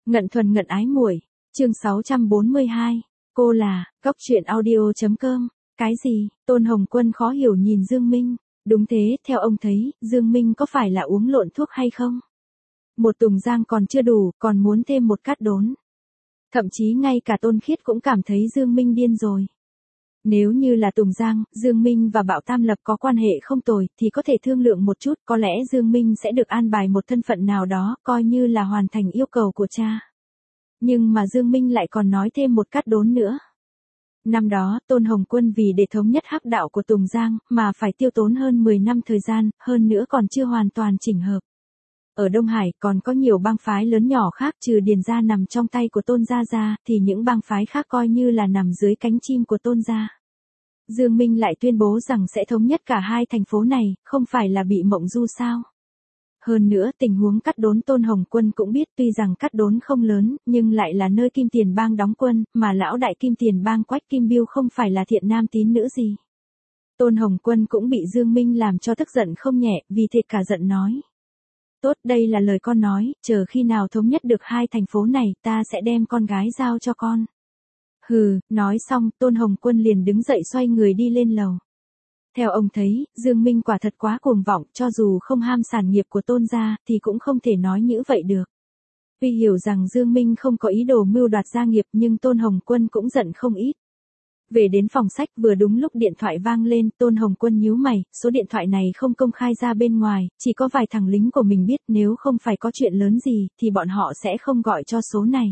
Ngận thuần ngận ái muội, chương 642, cô là, Cóc Truyện Audio.com, cái gì, Tôn Hồng Quân khó hiểu nhìn Dương Minh, đúng thế, theo ông thấy, Dương Minh có phải là uống lộn thuốc hay không? Một Tùng Giang còn chưa đủ, còn muốn thêm một Cát Đốn. Thậm chí ngay cả Tôn Khiết cũng cảm thấy Dương Minh điên rồi. Nếu như là Tùng Giang, Dương Minh và Bảo Tam Lập có quan hệ không tồi, thì có thể thương lượng một chút, có lẽ Dương Minh sẽ được an bài một thân phận nào đó, coi như là hoàn thành yêu cầu của cha. Nhưng mà Dương Minh lại còn nói thêm một Cát Đốn nữa. Năm đó, Tôn Hồng Quân vì để thống nhất hắc đạo của Tùng Giang, mà phải tiêu tốn hơn 10 năm thời gian, hơn nữa còn chưa hoàn toàn chỉnh hợp. Ở Đông Hải còn có nhiều bang phái lớn nhỏ khác, trừ Điền gia nằm trong tay của Tôn gia ra, thì những bang phái khác coi như là nằm dưới cánh chim của Tôn gia. Dương Minh lại tuyên bố rằng sẽ thống nhất cả hai thành phố này, không phải là bị mộng du sao? Hơn nữa tình huống Cát Đốn Tôn Hồng Quân cũng biết, tuy rằng Cát Đốn không lớn, nhưng lại là nơi Kim Tiền Bang đóng quân, mà lão đại Kim Tiền Bang Quách Kim Biêu không phải là thiện nam tín nữ gì. Tôn Hồng Quân cũng bị Dương Minh làm cho tức giận không nhẹ, vì thế cả giận nói. Tốt, đây là lời con nói, chờ khi nào thống nhất được hai thành phố này, ta sẽ đem con gái giao cho con. Hừ, nói xong, Tôn Hồng Quân liền đứng dậy xoay người đi lên lầu. Theo ông thấy, Dương Minh quả thật quá cuồng vọng, cho dù không ham sản nghiệp của Tôn gia, thì cũng không thể nói như vậy được. Tuy hiểu rằng Dương Minh không có ý đồ mưu đoạt gia nghiệp, nhưng Tôn Hồng Quân cũng giận không ít. Về đến phòng sách, vừa đúng lúc điện thoại vang lên, Tôn Hồng Quân nhíu mày, số điện thoại này không công khai ra bên ngoài, chỉ có vài thằng lính của mình biết, nếu không phải có chuyện lớn gì, thì bọn họ sẽ không gọi cho số này.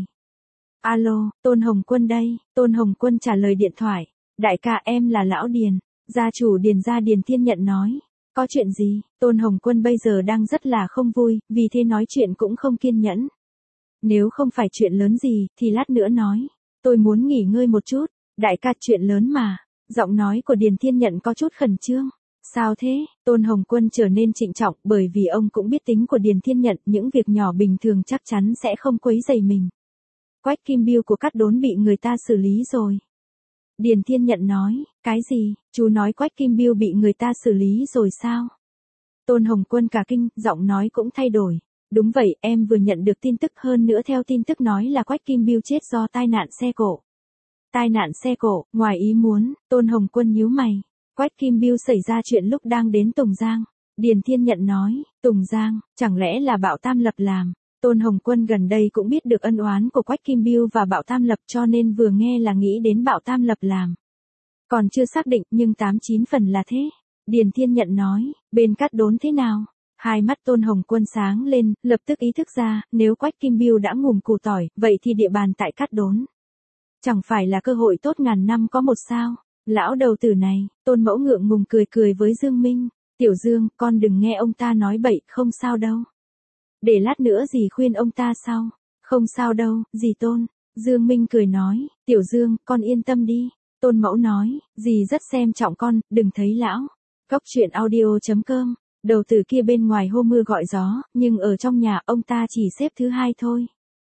Alo, Tôn Hồng Quân đây, Tôn Hồng Quân trả lời điện thoại. Đại ca, em là Lão Điền, gia chủ Điền gia Điền Thiên Nhận nói. Có chuyện gì? Tôn Hồng Quân bây giờ đang rất là không vui, vì thế nói chuyện cũng không kiên nhẫn. Nếu không phải chuyện lớn gì, thì lát nữa nói. Tôi muốn nghỉ ngơi một chút. Đại ca, chuyện lớn mà. Giọng nói của Điền Thiên Nhận có chút khẩn trương. Sao thế? Tôn Hồng Quân trở nên trịnh trọng, bởi vì ông cũng biết tính của Điền Thiên Nhận, những việc nhỏ bình thường chắc chắn sẽ không quấy rầy mình. Quách Kim Biêu của Cát Đốn bị người ta xử lý rồi. Điền Thiên Nhận nói, cái gì, chú nói Quách Kim Biêu bị người ta xử lý rồi sao? Tôn Hồng Quân cả kinh, giọng nói cũng thay đổi. Đúng vậy, em vừa nhận được tin tức, hơn nữa theo tin tức nói là Quách Kim Biêu chết do tai nạn xe cộ. Tai nạn xe cộ, ngoài ý muốn, Tôn Hồng Quân nhíu mày. Quách Kim Biêu xảy ra chuyện lúc đang đến Tùng Giang. Điền Thiên Nhận nói, Tùng Giang, chẳng lẽ là Bảo Tam Lập làm? Tôn Hồng Quân gần đây cũng biết được ân oán của Quách Kim Biêu và Bảo Tam Lập, cho nên vừa nghe là nghĩ đến Bảo Tam Lập làm. Còn chưa xác định, nhưng 89 phần là thế. Điền Thiên Nhận nói, bên Cát Đốn thế nào? Hai mắt Tôn Hồng Quân sáng lên, lập tức ý thức ra, nếu Quách Kim Biêu đã ngùm củ tỏi, vậy thì địa bàn tại Cát Đốn chẳng phải là cơ hội tốt ngàn năm có một sao? Lão đầu tử này, Tôn Mẫu ngượng ngùng cười cười với Dương Minh. Tiểu Dương, con đừng nghe ông ta nói bậy, không sao đâu. Để lát nữa dì khuyên ông ta sau. Không sao đâu, dì Tôn. Dương Minh cười nói, Tiểu Dương, con yên tâm đi. Tôn Mẫu nói, dì rất xem trọng con, đừng thấy lão. Cóc Truyện Audio.com, đầu tử kia bên ngoài hô mưa gọi gió, nhưng ở trong nhà ông ta chỉ xếp thứ hai thôi.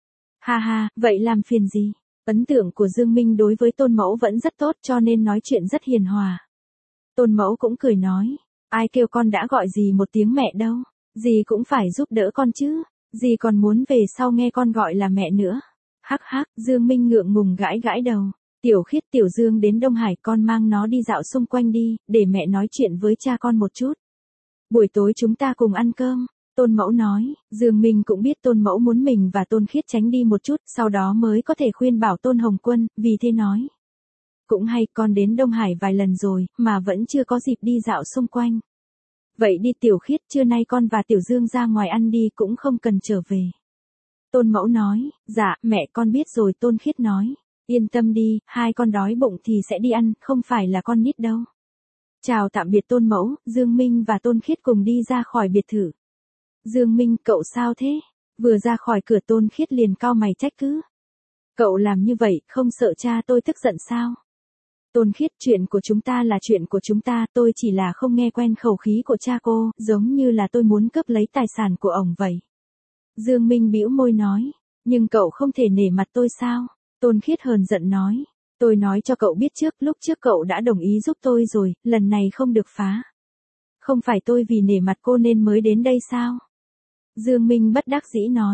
Ha ha, vậy làm phiền gì? Ấn tượng của Dương Minh đối với Tôn Mẫu vẫn rất tốt, cho nên nói chuyện rất hiền hòa. Tôn Mẫu cũng cười nói, ai kêu con đã gọi dì một tiếng mẹ đâu. Dì cũng phải giúp đỡ con chứ, dì còn muốn về sau nghe con gọi là mẹ nữa. Hắc hắc, Dương Minh ngượng ngùng gãi gãi đầu. Tiểu Khiết, Tiểu Dương đến Đông Hải, con mang nó đi dạo xung quanh đi, để mẹ nói chuyện với cha con một chút. Buổi tối chúng ta cùng ăn cơm. Tôn Mẫu nói, Dương Minh cũng biết Tôn Mẫu muốn mình và Tôn Khiết tránh đi một chút, sau đó mới có thể khuyên bảo Tôn Hồng Quân, vì thế nói. Cũng hay, con đến Đông Hải vài lần rồi, mà vẫn chưa có dịp đi dạo xung quanh. Vậy đi Tiểu Khiết, trưa nay con và Tiểu Dương ra ngoài ăn đi, cũng không cần trở về. Tôn Mẫu nói, dạ, mẹ con biết rồi. Tôn Khiết nói, yên tâm đi, hai con đói bụng thì sẽ đi ăn, không phải là con nít đâu. Chào tạm biệt Tôn Mẫu, Dương Minh và Tôn Khiết cùng đi ra khỏi biệt thự. Dương Minh, cậu sao thế? Vừa ra khỏi cửa Tôn Khiết liền cau mày trách cứ. Cậu làm như vậy, không sợ cha tôi tức giận sao? Tôn Khiết, chuyện của chúng ta là chuyện của chúng ta, tôi chỉ là không nghe quen khẩu khí của cha cô, giống như là tôi muốn cướp lấy tài sản của ổng vậy. Dương Minh bĩu môi nói, nhưng cậu không thể nể mặt tôi sao? Tôn Khiết hờn giận nói, tôi nói cho cậu biết trước, lúc trước cậu đã đồng ý giúp tôi rồi, lần này không được phá. Không phải tôi vì nể mặt cô nên mới đến đây sao? Dương Minh bất đắc dĩ nói,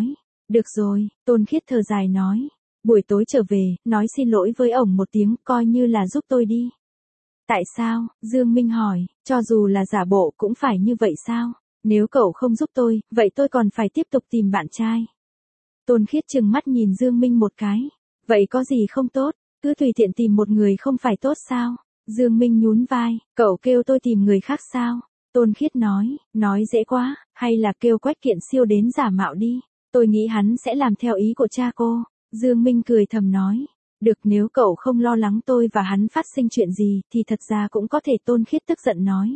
Được rồi, Tôn Khiết thở dài nói. Buổi tối trở về, nói xin lỗi với ổng một tiếng, coi như là giúp tôi đi. Tại sao? Dương Minh hỏi, cho dù là giả bộ cũng phải như vậy sao? Nếu cậu không giúp tôi, vậy tôi còn phải tiếp tục tìm bạn trai. Tôn Khiết trừng mắt nhìn Dương Minh một cái. Vậy có gì không tốt, cứ tùy tiện tìm một người không phải tốt sao? Dương Minh nhún vai, cậu kêu tôi tìm người khác sao? Tôn Khiết nói dễ quá, hay là kêu Quách Kiện Siêu đến giả mạo đi. Tôi nghĩ hắn sẽ làm theo ý của cha cô. Dương Minh cười thầm nói. Được, nếu cậu không lo lắng tôi và hắn phát sinh chuyện gì thì thật ra cũng có thể. Tôn Khiết tức giận nói.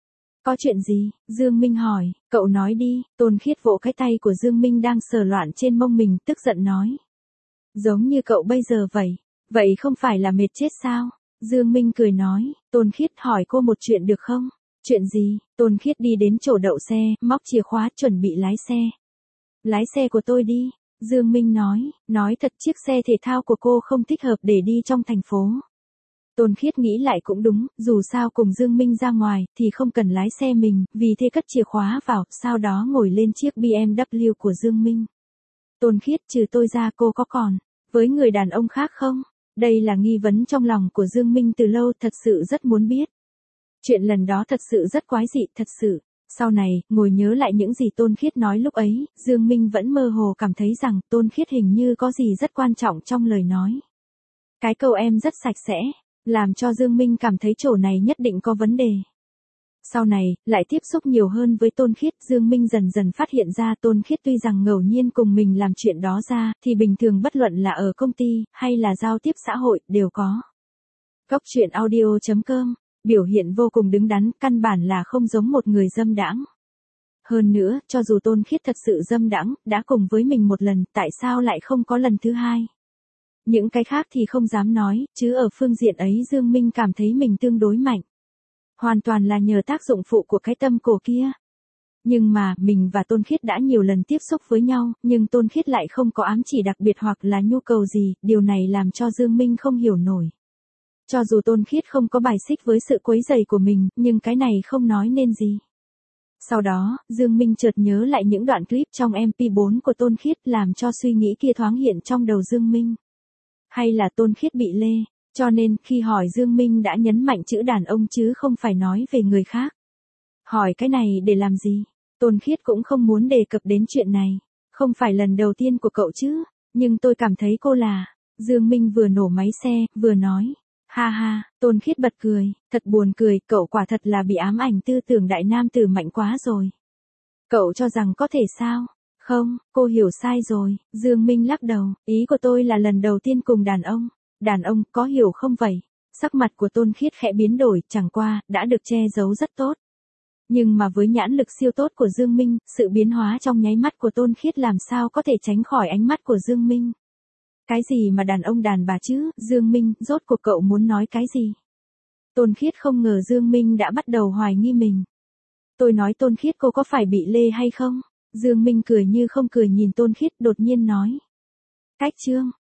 Có chuyện gì? Dương Minh hỏi, cậu nói đi. Tôn Khiết vỗ cái tay của Dương Minh đang sờ loạn trên mông mình, tức giận nói. Giống như cậu bây giờ vậy. Vậy không phải là mệt chết sao? Dương Minh cười nói, Tôn Khiết hỏi cô một chuyện được không? Chuyện gì? Tôn Khiết đi đến chỗ đậu xe, móc chìa khóa chuẩn bị lái xe. Lái xe của tôi đi. Dương Minh nói thật chiếc xe thể thao của cô không thích hợp để đi trong thành phố. Tôn Khiết nghĩ lại cũng đúng, dù sao cùng Dương Minh ra ngoài thì không cần lái xe mình, vì thế cất chìa khóa vào, sau đó ngồi lên chiếc BMW của Dương Minh. Tôn Khiết, trừ tôi ra cô có còn với người đàn ông khác không? Đây là nghi vấn trong lòng của Dương Minh từ lâu, thật sự rất muốn biết. Chuyện lần đó thật sự rất quái dị, thật sự. Sau này, ngồi nhớ lại những gì Tôn Khiết nói lúc ấy, Dương Minh vẫn mơ hồ cảm thấy rằng Tôn Khiết hình như có gì rất quan trọng trong lời nói. Cái câu em rất sạch sẽ, làm cho Dương Minh cảm thấy chỗ này nhất định có vấn đề. Sau này, lại tiếp xúc nhiều hơn với Tôn Khiết, Dương Minh dần dần phát hiện ra Tôn Khiết tuy rằng ngẫu nhiên cùng mình làm chuyện đó ra, thì bình thường bất luận là ở công ty, hay là giao tiếp xã hội, đều có. Góc truyện audio.com, biểu hiện vô cùng đứng đắn, căn bản là không giống một người dâm đãng. Hơn nữa, cho dù Tôn Khiết thật sự dâm đãng, đã cùng với mình một lần, tại sao lại không có lần thứ hai? Những cái khác thì không dám nói, chứ ở phương diện ấy Dương Minh cảm thấy mình tương đối mạnh. Hoàn toàn là nhờ tác dụng phụ của cái tâm cổ kia. Nhưng mà, mình và Tôn Khiết đã nhiều lần tiếp xúc với nhau, nhưng Tôn Khiết lại không có ám chỉ đặc biệt hoặc là nhu cầu gì, điều này làm cho Dương Minh không hiểu nổi. Cho dù Tôn Khiết không có bài xích với sự quấy rầy của mình, nhưng cái này không nói nên gì. Sau đó, Dương Minh chợt nhớ lại những đoạn clip trong MP4 của Tôn Khiết, làm cho suy nghĩ kia thoáng hiện trong đầu Dương Minh. Hay là Tôn Khiết bị lê, cho nên khi hỏi Dương Minh đã nhấn mạnh chữ đàn ông chứ không phải nói về người khác. Hỏi cái này để làm gì? Tôn Khiết cũng không muốn đề cập đến chuyện này. Không phải lần đầu tiên của cậu chứ, nhưng tôi cảm thấy cô là... Dương Minh vừa nổ máy xe, vừa nói. Ha ha, Tôn Khiết bật cười, thật buồn cười, cậu quả thật là bị ám ảnh tư tưởng đại nam tử mạnh quá rồi. Cậu cho rằng có thể sao? Không, cô hiểu sai rồi. Dương Minh lắc đầu, ý của tôi là lần đầu tiên cùng đàn ông. Đàn ông, có hiểu không vậy? Sắc mặt của Tôn Khiết khẽ biến đổi, chẳng qua, đã được che giấu rất tốt. Nhưng mà với nhãn lực siêu tốt của Dương Minh, sự biến hóa trong nháy mắt của Tôn Khiết làm sao có thể tránh khỏi ánh mắt của Dương Minh. Cái gì mà đàn ông đàn bà chứ, Dương Minh, rốt cuộc cậu muốn nói cái gì? Tôn Khiết không ngờ Dương Minh đã bắt đầu hoài nghi mình. Tôi nói Tôn Khiết cô có phải bị lê hay không? Dương Minh cười như không cười nhìn Tôn Khiết, đột nhiên nói. Cách chương